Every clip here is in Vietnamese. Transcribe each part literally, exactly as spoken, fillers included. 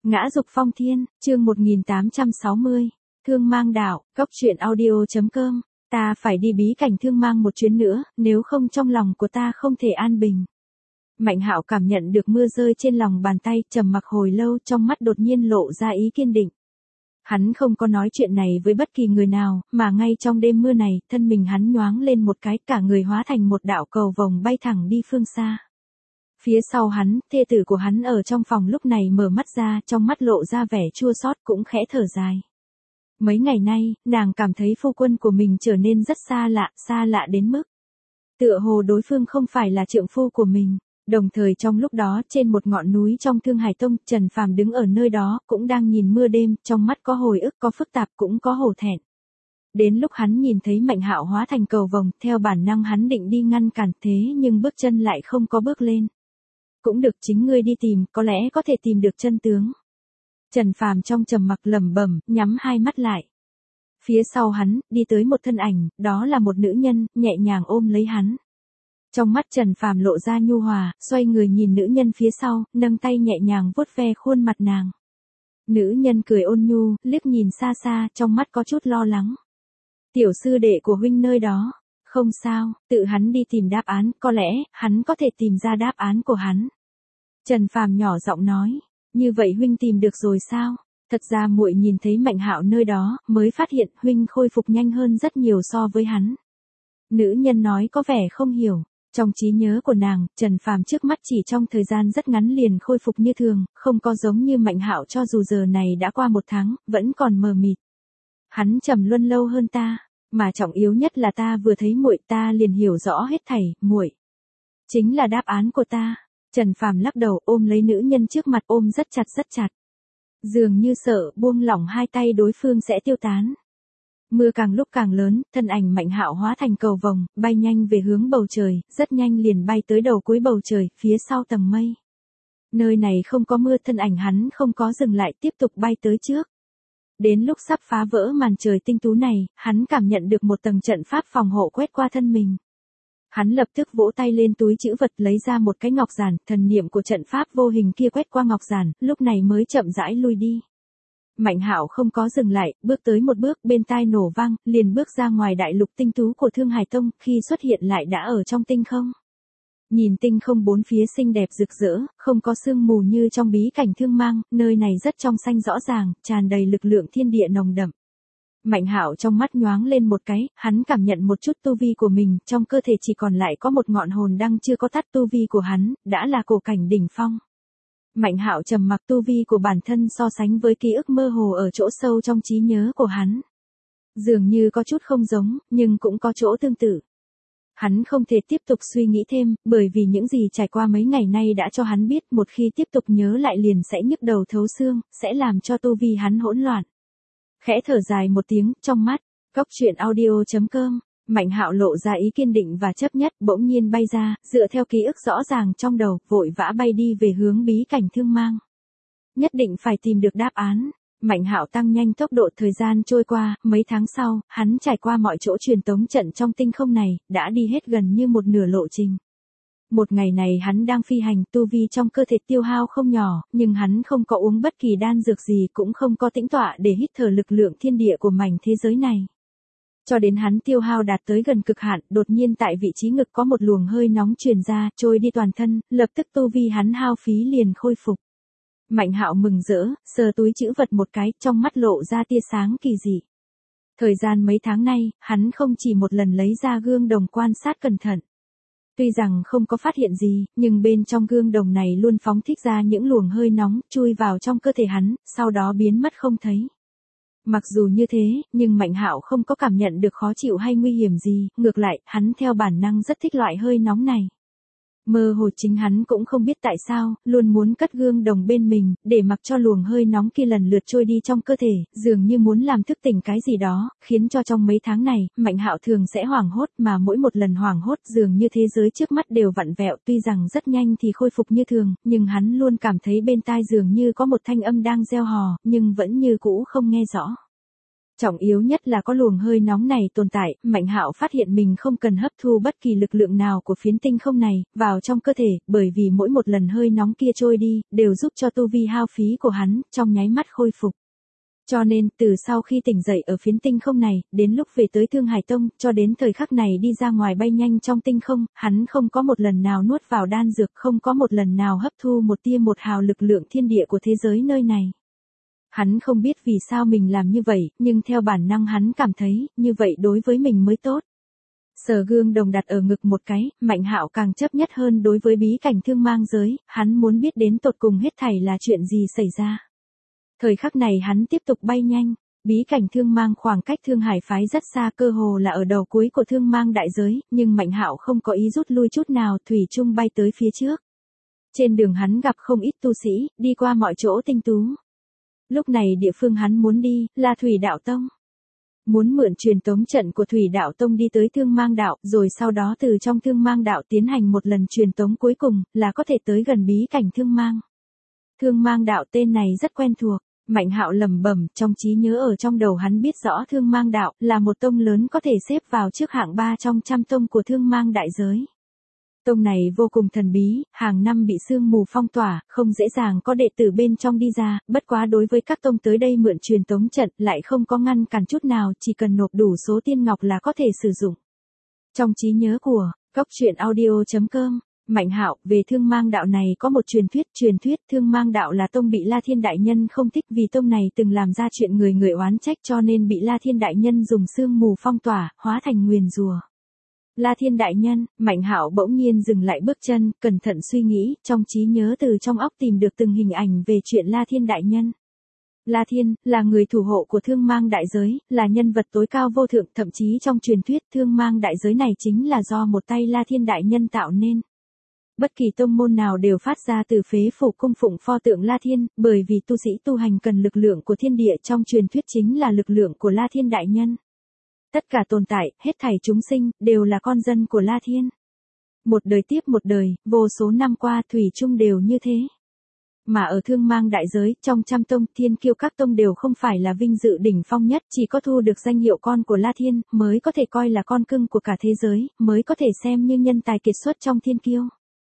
Ngã dục phong thiên, chương một nghìn tám trăm sáu mươi. Thương mang đạo, cốc truyện audio.com. Ta phải đi bí cảnh thương mang một chuyến nữa, nếu không trong lòng của ta không thể an bình. Mạnh Hạo cảm nhận được mưa rơi trên lòng bàn tay, trầm mặc hồi lâu, trong mắt đột nhiên lộ ra ý kiên định. Hắn không có nói chuyện này với bất kỳ người nào, mà ngay trong đêm mưa này, thân mình hắn nhoáng lên một cái, cả người hóa thành một đạo cầu vồng bay thẳng đi phương xa. Phía sau hắn, thê tử của hắn ở trong phòng lúc này mở mắt ra, trong mắt lộ ra vẻ chua xót, cũng khẽ thở dài. Mấy ngày nay, nàng cảm thấy phu quân của mình trở nên rất xa lạ, xa lạ đến mức tựa hồ đối phương không phải là trượng phu của mình. Đồng thời trong lúc đó, trên một ngọn núi trong Thương Hải Tông, Trần Phàm đứng ở nơi đó, cũng đang nhìn mưa đêm, trong mắt có hồi ức, có phức tạp, cũng có hổ thẹn. Đến lúc hắn nhìn thấy Mạnh Hạo hóa thành cầu vồng, theo bản năng hắn định đi ngăn cản, thế nhưng bước chân lại không có bước lên. Cũng được, chính ngươi đi tìm, có lẽ có thể tìm được chân tướng. Trần Phàm trong trầm mặc lẩm bẩm, nhắm hai mắt lại. Phía sau hắn, đi tới một thân ảnh, đó là một nữ nhân, nhẹ nhàng ôm lấy hắn. Trong mắt Trần Phàm lộ ra nhu hòa, xoay người nhìn nữ nhân phía sau, nâng tay nhẹ nhàng vuốt ve khuôn mặt nàng. Nữ nhân cười ôn nhu, liếc nhìn xa xa, trong mắt có chút lo lắng. Tiểu sư đệ của huynh nơi đó. Không sao, tự hắn đi tìm đáp án, có lẽ, hắn có thể tìm ra đáp án của hắn. Trần Phàm nhỏ giọng nói, như vậy huynh tìm được rồi sao? Thật ra muội nhìn thấy Mạnh Hạo nơi đó, mới phát hiện huynh khôi phục nhanh hơn rất nhiều so với hắn. Nữ nhân nói có vẻ không hiểu. Trong trí nhớ của nàng, Trần Phàm trước mắt chỉ trong thời gian rất ngắn liền khôi phục như thường, không có giống như Mạnh Hạo, cho dù giờ này đã qua một tháng, vẫn còn mờ mịt. Hắn trầm luân lâu hơn ta, mà trọng yếu nhất là ta vừa thấy muội ta liền hiểu rõ hết thảy, muội chính là đáp án của ta. Trần Phàm lắc đầu, ôm lấy nữ nhân trước mặt, ôm rất chặt rất chặt. Dường như sợ buông lỏng hai tay đối phương sẽ tiêu tán. Mưa càng lúc càng lớn, thân ảnh Mạnh Hạo hóa thành cầu vồng, bay nhanh về hướng bầu trời, rất nhanh liền bay tới đầu cuối bầu trời, phía sau tầng mây. Nơi này không có mưa, thân ảnh hắn không có dừng lại, tiếp tục bay tới trước. Đến lúc sắp phá vỡ màn trời tinh tú này, hắn cảm nhận được một tầng trận pháp phòng hộ quét qua thân mình. Hắn lập tức vỗ tay lên túi trữ vật, lấy ra một cái ngọc giản, thần niệm của trận pháp vô hình kia quét qua ngọc giản, lúc này mới chậm rãi lui đi. Mạnh Hạo không có dừng lại, bước tới một bước, bên tai nổ vang, liền bước ra ngoài đại lục tinh tú của Thương Hải Tông, khi xuất hiện lại đã ở trong tinh không. Nhìn tinh không bốn phía xinh đẹp rực rỡ, không có sương mù như trong bí cảnh thương mang, nơi này rất trong xanh rõ ràng, tràn đầy lực lượng thiên địa nồng đậm. Mạnh Hạo trong mắt nhoáng lên một cái, hắn cảm nhận một chút tu vi của mình, trong cơ thể chỉ còn lại có một ngọn hồn đăng chưa có tắt, tu vi của hắn đã là cổ cảnh đỉnh phong. Mạnh Hạo trầm mặc, tu vi của bản thân so sánh với ký ức mơ hồ ở chỗ sâu trong trí nhớ của hắn. Dường như có chút không giống, nhưng cũng có chỗ tương tự. Hắn không thể tiếp tục suy nghĩ thêm, bởi vì những gì trải qua mấy ngày nay đã cho hắn biết, một khi tiếp tục nhớ lại liền sẽ nhức đầu thấu xương, sẽ làm cho tu vi hắn hỗn loạn. Khẽ thở dài một tiếng, trong mắt, cốc truyện audio.com, Mạnh Hạo lộ ra ý kiên định và chấp nhất, bỗng nhiên bay ra, dựa theo ký ức rõ ràng trong đầu, vội vã bay đi về hướng bí cảnh thương mang. Nhất định phải tìm được đáp án. Mạnh Hạo tăng nhanh tốc độ, thời gian trôi qua, mấy tháng sau, hắn trải qua mọi chỗ truyền tống trận trong tinh không này, đã đi hết gần như một nửa lộ trình. Một ngày này hắn đang phi hành, tu vi trong cơ thể tiêu hao không nhỏ, nhưng hắn không có uống bất kỳ đan dược gì, cũng không có tĩnh tọa để hít thở lực lượng thiên địa của mảnh thế giới này. Cho đến hắn tiêu hao đạt tới gần cực hạn, đột nhiên tại vị trí ngực có một luồng hơi nóng truyền ra, trôi đi toàn thân, lập tức tu vi hắn hao phí liền khôi phục. Mạnh Hạo mừng rỡ, sờ túi trữ vật một cái, trong mắt lộ ra tia sáng kỳ dị. Thời gian mấy tháng nay, hắn không chỉ một lần lấy ra gương đồng quan sát cẩn thận. Tuy rằng không có phát hiện gì, nhưng bên trong gương đồng này luôn phóng thích ra những luồng hơi nóng, chui vào trong cơ thể hắn, sau đó biến mất không thấy. Mặc dù như thế, nhưng Mạnh Hạo không có cảm nhận được khó chịu hay nguy hiểm gì, ngược lại, hắn theo bản năng rất thích loại hơi nóng này. Mơ hồ chính hắn cũng không biết tại sao, luôn muốn cất gương đồng bên mình, để mặc cho luồng hơi nóng kia lần lượt trôi đi trong cơ thể, dường như muốn làm thức tỉnh cái gì đó, khiến cho trong mấy tháng này, Mạnh Hạo thường sẽ hoảng hốt, mà mỗi một lần hoảng hốt dường như thế giới trước mắt đều vặn vẹo, tuy rằng rất nhanh thì khôi phục như thường, nhưng hắn luôn cảm thấy bên tai dường như có một thanh âm đang reo hò, nhưng vẫn như cũ không nghe rõ. Trọng yếu nhất là có luồng hơi nóng này tồn tại, Mạnh Hạo phát hiện mình không cần hấp thu bất kỳ lực lượng nào của phiến tinh không này, vào trong cơ thể, bởi vì mỗi một lần hơi nóng kia trôi đi, đều giúp cho tu vi hao phí của hắn, trong nháy mắt khôi phục. Cho nên, từ sau khi tỉnh dậy ở phiến tinh không này, đến lúc về tới Thương Hải Tông, cho đến thời khắc này đi ra ngoài bay nhanh trong tinh không, hắn không có một lần nào nuốt vào đan dược, không có một lần nào hấp thu một tia một hào lực lượng thiên địa của thế giới nơi này. Hắn không biết vì sao mình làm như vậy, nhưng theo bản năng hắn cảm thấy, như vậy đối với mình mới tốt. Sờ gương đồng đặt ở ngực một cái, Mạnh Hạo càng chấp nhất hơn đối với bí cảnh thương mang giới, hắn muốn biết đến tột cùng hết thảy là chuyện gì xảy ra. Thời khắc này hắn tiếp tục bay nhanh, bí cảnh thương mang khoảng cách Thương Hải phái rất xa, cơ hồ là ở đầu cuối của thương mang đại giới, nhưng Mạnh Hạo không có ý rút lui chút nào, thủy chung bay tới phía trước. Trên đường hắn gặp không ít tu sĩ, đi qua mọi chỗ tinh tú. Lúc này địa phương hắn muốn đi, là Thủy Đạo Tông. Muốn mượn truyền tống trận của Thủy Đạo Tông đi tới Thương Mang Đạo, rồi sau đó từ trong Thương Mang Đạo tiến hành một lần truyền tống cuối cùng, là có thể tới gần bí cảnh Thương Mang. Thương Mang Đạo tên này rất quen thuộc, Mạnh Hạo lẩm bẩm, trong trí nhớ ở trong đầu hắn biết rõ Thương Mang Đạo là một tông lớn có thể xếp vào trước hạng ba trong trăm tông của Thương Mang đại giới. Tông này vô cùng thần bí, hàng năm bị sương mù phong tỏa, không dễ dàng có đệ tử bên trong đi ra, bất quá đối với các tông tới đây mượn truyền tống trận lại không có ngăn cản chút nào, chỉ cần nộp đủ số tiên ngọc là có thể sử dụng. Trong trí nhớ của cốc truyện audio chấm com, Mạnh Hạo, về Thương Mang Đạo này có một truyền thuyết, truyền thuyết Thương Mang Đạo là tông bị La Thiên Đại Nhân không thích, vì tông này từng làm ra chuyện người người oán trách, cho nên bị La Thiên Đại Nhân dùng sương mù phong tỏa, hóa thành nguyền rủa. La Thiên Đại Nhân, Mạnh Hạo bỗng nhiên dừng lại bước chân, cẩn thận suy nghĩ, trong trí nhớ từ trong óc tìm được từng hình ảnh về chuyện La Thiên Đại Nhân. La Thiên, là người thủ hộ của Thương Mang đại giới, là nhân vật tối cao vô thượng, thậm chí trong truyền thuyết Thương Mang đại giới này chính là do một tay La Thiên Đại Nhân tạo nên. Bất kỳ tông môn nào đều phát ra từ phế phủ cung phụng pho tượng La Thiên, bởi vì tu sĩ tu hành cần lực lượng của thiên địa, trong truyền thuyết chính là lực lượng của La Thiên Đại Nhân. Tất cả tồn tại, hết thảy chúng sinh, đều là con dân của La Thiên. Một đời tiếp một đời, vô số năm qua thủy chung đều như thế. Mà ở Thương Mang đại giới, trong trăm tông, thiên kiêu các tông đều không phải là vinh dự đỉnh phong nhất, chỉ có thu được danh hiệu con của La Thiên, mới có thể coi là con cưng của cả thế giới, mới có thể xem như nhân tài kiệt xuất trong thiên kiêu.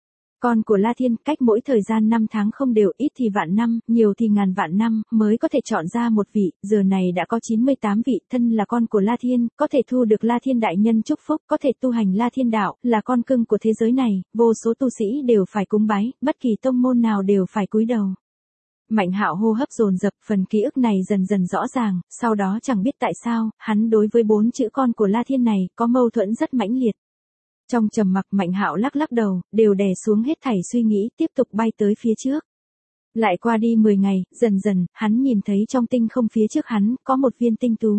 Con của La Thiên, cách mỗi thời gian năm tháng không đều, ít thì vạn năm, nhiều thì ngàn vạn năm, mới có thể chọn ra một vị, giờ này đã có chín mươi tám vị, thân là con của La Thiên, có thể thu được La Thiên Đại Nhân chúc phúc, có thể tu hành La Thiên Đạo, là con cưng của thế giới này, vô số tu sĩ đều phải cúng bái, bất kỳ tông môn nào đều phải cúi đầu. Mạnh Hạo hô hấp dồn dập, phần ký ức này dần dần rõ ràng, sau đó chẳng biết tại sao, hắn đối với bốn chữ con của La Thiên này, có mâu thuẫn rất mãnh liệt. Trong trầm mặc, Mạnh Hạo lắc lắc đầu, đều đè xuống hết thảy suy nghĩ, tiếp tục bay tới phía trước. Lại qua đi mười ngày, dần dần, hắn nhìn thấy trong tinh không phía trước hắn, có một viên tinh tú.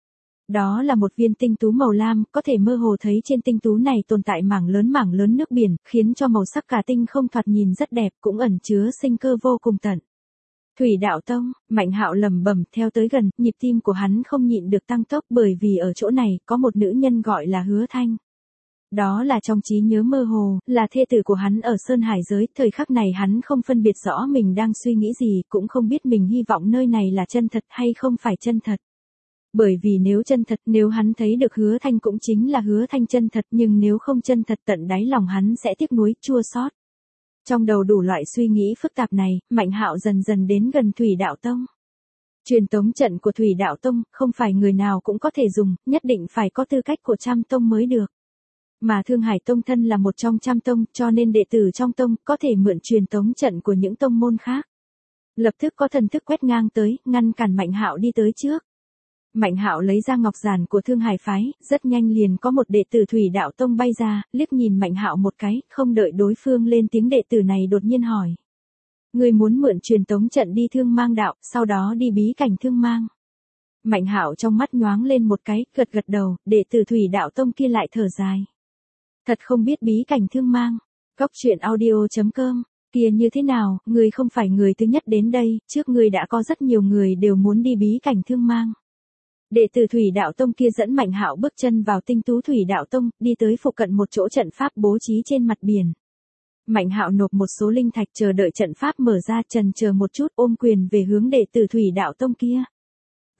Đó là một viên tinh tú màu lam, có thể mơ hồ thấy trên tinh tú này tồn tại mảng lớn mảng lớn nước biển, khiến cho màu sắc cả tinh không thoạt nhìn rất đẹp, cũng ẩn chứa sinh cơ vô cùng tận. Thủy Đạo Tông, Mạnh Hạo lẩm bẩm, theo tới gần, nhịp tim của hắn không nhịn được tăng tốc, bởi vì ở chỗ này, có một nữ nhân gọi là Hứa Thanh. Đó là trong trí nhớ mơ hồ, là thê tử của hắn ở Sơn Hải giới, thời khắc này hắn không phân biệt rõ mình đang suy nghĩ gì, cũng không biết mình hy vọng nơi này là chân thật hay không phải chân thật. Bởi vì nếu chân thật, nếu hắn thấy được Hứa Thanh cũng chính là Hứa Thanh chân thật, nhưng nếu không chân thật, tận đáy lòng hắn sẽ tiếc nuối, chua xót. Trong đầu đủ loại suy nghĩ phức tạp này, Mạnh Hạo dần dần đến gần Thủy Đạo Tông. Truyền tống trận của Thủy Đạo Tông, không phải người nào cũng có thể dùng, nhất định phải có tư cách của trăm tông mới được. Mà Thương Hải Tông thân là một trong trăm tông, cho nên đệ tử trong tông có thể mượn truyền tống trận của những tông môn khác. Lập tức có thần thức quét ngang tới, ngăn cản Mạnh Hạo đi tới trước. Mạnh Hạo lấy ra ngọc giản của Thương Hải phái, rất nhanh liền có một đệ tử Thủy Đạo Tông bay ra, liếc nhìn Mạnh Hạo một cái, không đợi đối phương lên tiếng, đệ tử này đột nhiên hỏi: "Ngươi muốn mượn truyền tống trận đi Thương Mang Đạo, sau đó đi bí cảnh Thương Mang?" Mạnh Hạo trong mắt nhoáng lên một cái, gật gật đầu, đệ tử Thủy Đạo Tông kia lại thở dài. Thật không biết bí cảnh Thương Mang. Cốc truyện audio chấm com, kia như thế nào, người không phải người thứ nhất đến đây, trước người đã có rất nhiều người đều muốn đi bí cảnh Thương Mang. Đệ tử Thủy Đạo Tông kia dẫn Mạnh Hạo bước chân vào tinh tú Thủy Đạo Tông, đi tới phụ cận một chỗ trận pháp bố trí trên mặt biển. Mạnh Hạo nộp một số linh thạch chờ đợi trận pháp mở ra, chần chờ một chút, ôm quyền về hướng đệ tử Thủy Đạo Tông kia.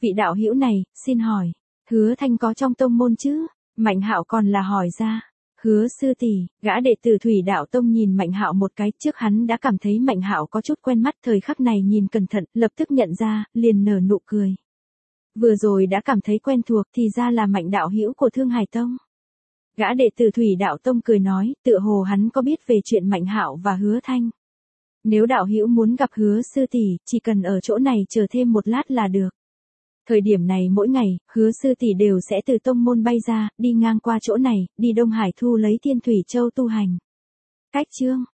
Vị đạo hữu này, xin hỏi, Hứa Thanh có trong tông môn chứ? Mạnh Hạo còn là hỏi ra. Hứa sư tỷ, gã đệ tử Thủy Đạo Tông nhìn Mạnh Hạo một cái, trước hắn đã cảm thấy Mạnh Hạo có chút quen mắt, thời khắc này nhìn cẩn thận, lập tức nhận ra, liền nở nụ cười. Vừa rồi đã cảm thấy quen thuộc, thì ra là Mạnh đạo hữu của Thương Hải Tông. Gã đệ tử Thủy Đạo Tông cười nói, tựa hồ hắn có biết về chuyện Mạnh Hạo và Hứa Thanh. Nếu đạo hữu muốn gặp Hứa sư tỷ, chỉ cần ở chỗ này chờ thêm một lát là được. Thời điểm này mỗi ngày, Hứa sư tỷ đều sẽ từ tông môn bay ra, đi ngang qua chỗ này, đi Đông Hải Thu lấy Thiên Thủy Châu tu hành. Cách chương